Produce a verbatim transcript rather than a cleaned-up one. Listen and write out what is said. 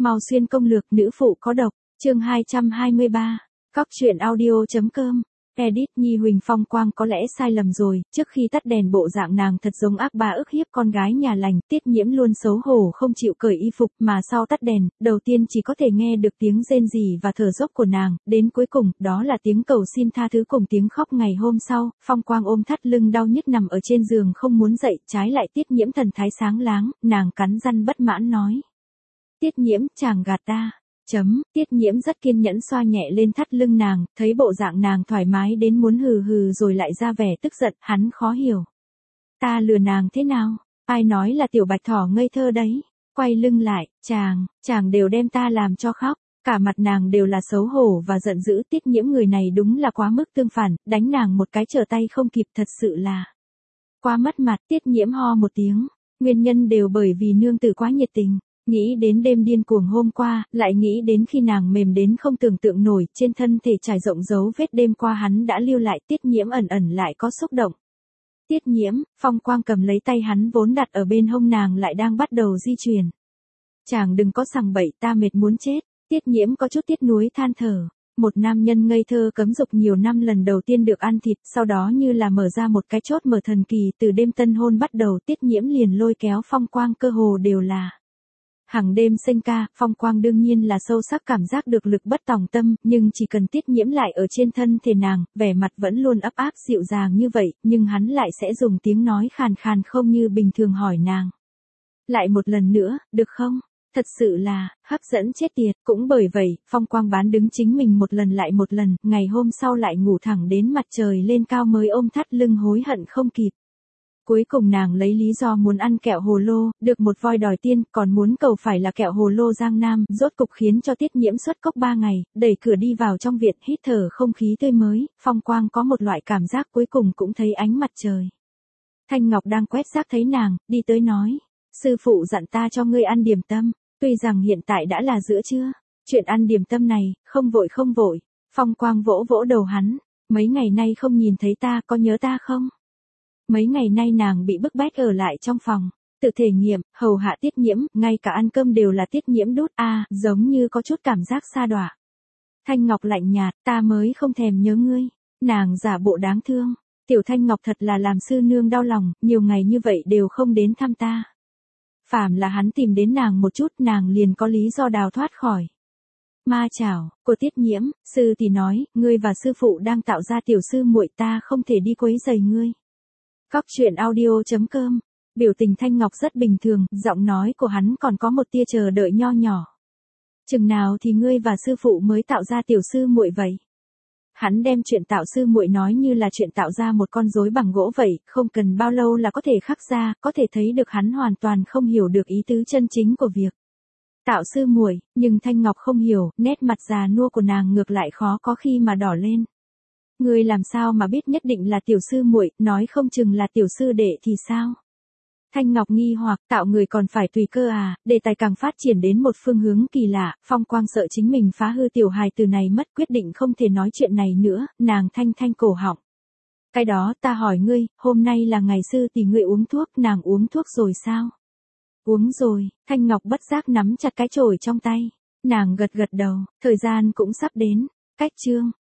Mao Xuyên công lược nữ phụ có độc, chương hai trăm hai mươi ba. Cóc truyện audio.com. Edit Nhi Huỳnh Phong Quang có lẽ sai lầm rồi, trước khi tắt đèn bộ dạng nàng thật giống ác ba ức hiếp con gái nhà lành, Tiết Nhiễm luôn xấu hổ không chịu cởi y phục, mà sau tắt đèn, đầu tiên chỉ có thể nghe được tiếng rên rỉ và thở dốc của nàng, đến cuối cùng, đó là tiếng cầu xin tha thứ cùng tiếng khóc. Ngày hôm sau, Phong Quang ôm thắt lưng đau nhức nằm ở trên giường không muốn dậy, trái lại Tiết Nhiễm thần thái sáng láng, nàng cắn răng bất mãn nói: Tiết Nhiễm, chàng gạt ta. Chấm, Tiết Nhiễm rất kiên nhẫn xoa nhẹ lên thắt lưng nàng, thấy bộ dạng nàng thoải mái đến muốn hừ hừ rồi lại ra vẻ tức giận, hắn khó hiểu. Ta lừa nàng thế nào? Ai nói là tiểu bạch thỏ ngây thơ đấy? Quay lưng lại, chàng, chàng đều đem ta làm cho khóc. Cả mặt nàng đều là xấu hổ và giận dữ. Tiết Nhiễm người này đúng là quá mức tương phản, đánh nàng một cái trở tay không kịp, thật sự là quá mất mặt. Tiết Nhiễm ho một tiếng, nguyên nhân đều bởi vì nương tử quá nhiệt tình. Nghĩ đến đêm điên cuồng hôm qua, lại nghĩ đến khi nàng mềm đến không tưởng tượng nổi, trên thân thể trải rộng dấu vết đêm qua hắn đã lưu lại. Tiết Nhiễm ẩn ẩn lại có xúc động. Tiết Nhiễm, Phong Quang cầm lấy tay hắn vốn đặt ở bên hông nàng lại đang bắt đầu di chuyển. Chàng đừng có sằng bậy, ta mệt muốn chết. Tiết Nhiễm có chút tiếc nuối than thở. Một nam nhân ngây thơ cấm dục nhiều năm lần đầu tiên được ăn thịt, sau đó như là mở ra một cái chốt mở thần kỳ, từ đêm tân hôn bắt đầu Tiết Nhiễm liền lôi kéo Phong Quang cơ hồ đều là hàng đêm sinh ca. Phong Quang đương nhiên là sâu sắc cảm giác được lực bất tòng tâm, nhưng chỉ cần Tiết Nhiễm lại ở trên thân thể nàng, vẻ mặt vẫn luôn ấp áp dịu dàng như vậy, nhưng hắn lại sẽ dùng tiếng nói khàn khàn không như bình thường hỏi nàng: Lại một lần nữa, được không? Thật sự là, hấp dẫn chết tiệt. Cũng bởi vậy, Phong Quang bán đứng chính mình một lần lại một lần, ngày hôm sau lại ngủ thẳng đến mặt trời lên cao mới ôm thắt lưng hối hận không kịp. Cuối cùng nàng lấy lý do muốn ăn kẹo hồ lô, được một voi đòi tiên, còn muốn cầu phải là kẹo hồ lô Giang Nam, rốt cục khiến cho Tiết Nhiễm xuất cốc ba ngày, đẩy cửa đi vào trong viện, hít thở không khí tươi mới, Phong Quang có một loại cảm giác cuối cùng cũng thấy ánh mặt trời. Thanh Ngọc đang quét rác thấy nàng, đi tới nói: Sư phụ dặn ta cho ngươi ăn điểm tâm, tuy rằng hiện tại đã là giữa trưa, chuyện ăn điểm tâm này, không vội không vội. Phong Quang vỗ vỗ đầu hắn: Mấy ngày nay không nhìn thấy ta, có nhớ ta không? Mấy ngày nay nàng bị bức bách ở lại trong phòng, tự thể nghiệm, hầu hạ Tiết Nhiễm, ngay cả ăn cơm đều là Tiết Nhiễm đút, a, à, giống như có chút cảm giác xa đọa. Thanh Ngọc lạnh nhạt: Ta mới không thèm nhớ ngươi. Nàng giả bộ đáng thương. Tiểu Thanh Ngọc thật là làm sư nương đau lòng, nhiều ngày như vậy đều không đến thăm ta. Phàm là hắn tìm đến nàng một chút, nàng liền có lý do đào thoát khỏi. Ma chảo của Tiết Nhiễm, sư thì nói, ngươi và sư phụ đang tạo ra tiểu sư muội, ta không thể đi quấy rầy ngươi. Cóc truyện audio.com. Biểu tình Thanh Ngọc rất bình thường, giọng nói của hắn còn có một tia chờ đợi nho nhỏ. Chừng nào thì ngươi và sư phụ mới tạo ra tiểu sư muội vậy? Hắn đem chuyện tạo sư muội nói như là chuyện tạo ra một con rối bằng gỗ vậy, không cần bao lâu là có thể khắc ra, có thể thấy được hắn hoàn toàn không hiểu được ý tứ chân chính của việc tạo sư muội, nhưng Thanh Ngọc không hiểu, nét mặt già nua của nàng ngược lại khó có khi mà đỏ lên. Ngươi làm sao mà biết nhất định là tiểu sư muội, nói không chừng là tiểu sư đệ thì sao? Thanh Ngọc nghi hoặc, tạo người còn phải tùy cơ à? Đề tài càng phát triển đến một phương hướng kỳ lạ, Phong Quang sợ chính mình phá hư tiểu hài từ này mất, quyết định không thể nói chuyện này nữa, nàng thanh thanh cổ họng. Cái đó, ta hỏi ngươi, hôm nay là ngày sư tỷ ngươi uống thuốc, nàng uống thuốc rồi sao? Uống rồi. Thanh Ngọc bất giác nắm chặt cái chổi trong tay. Nàng gật gật đầu, thời gian cũng sắp đến. Cách chương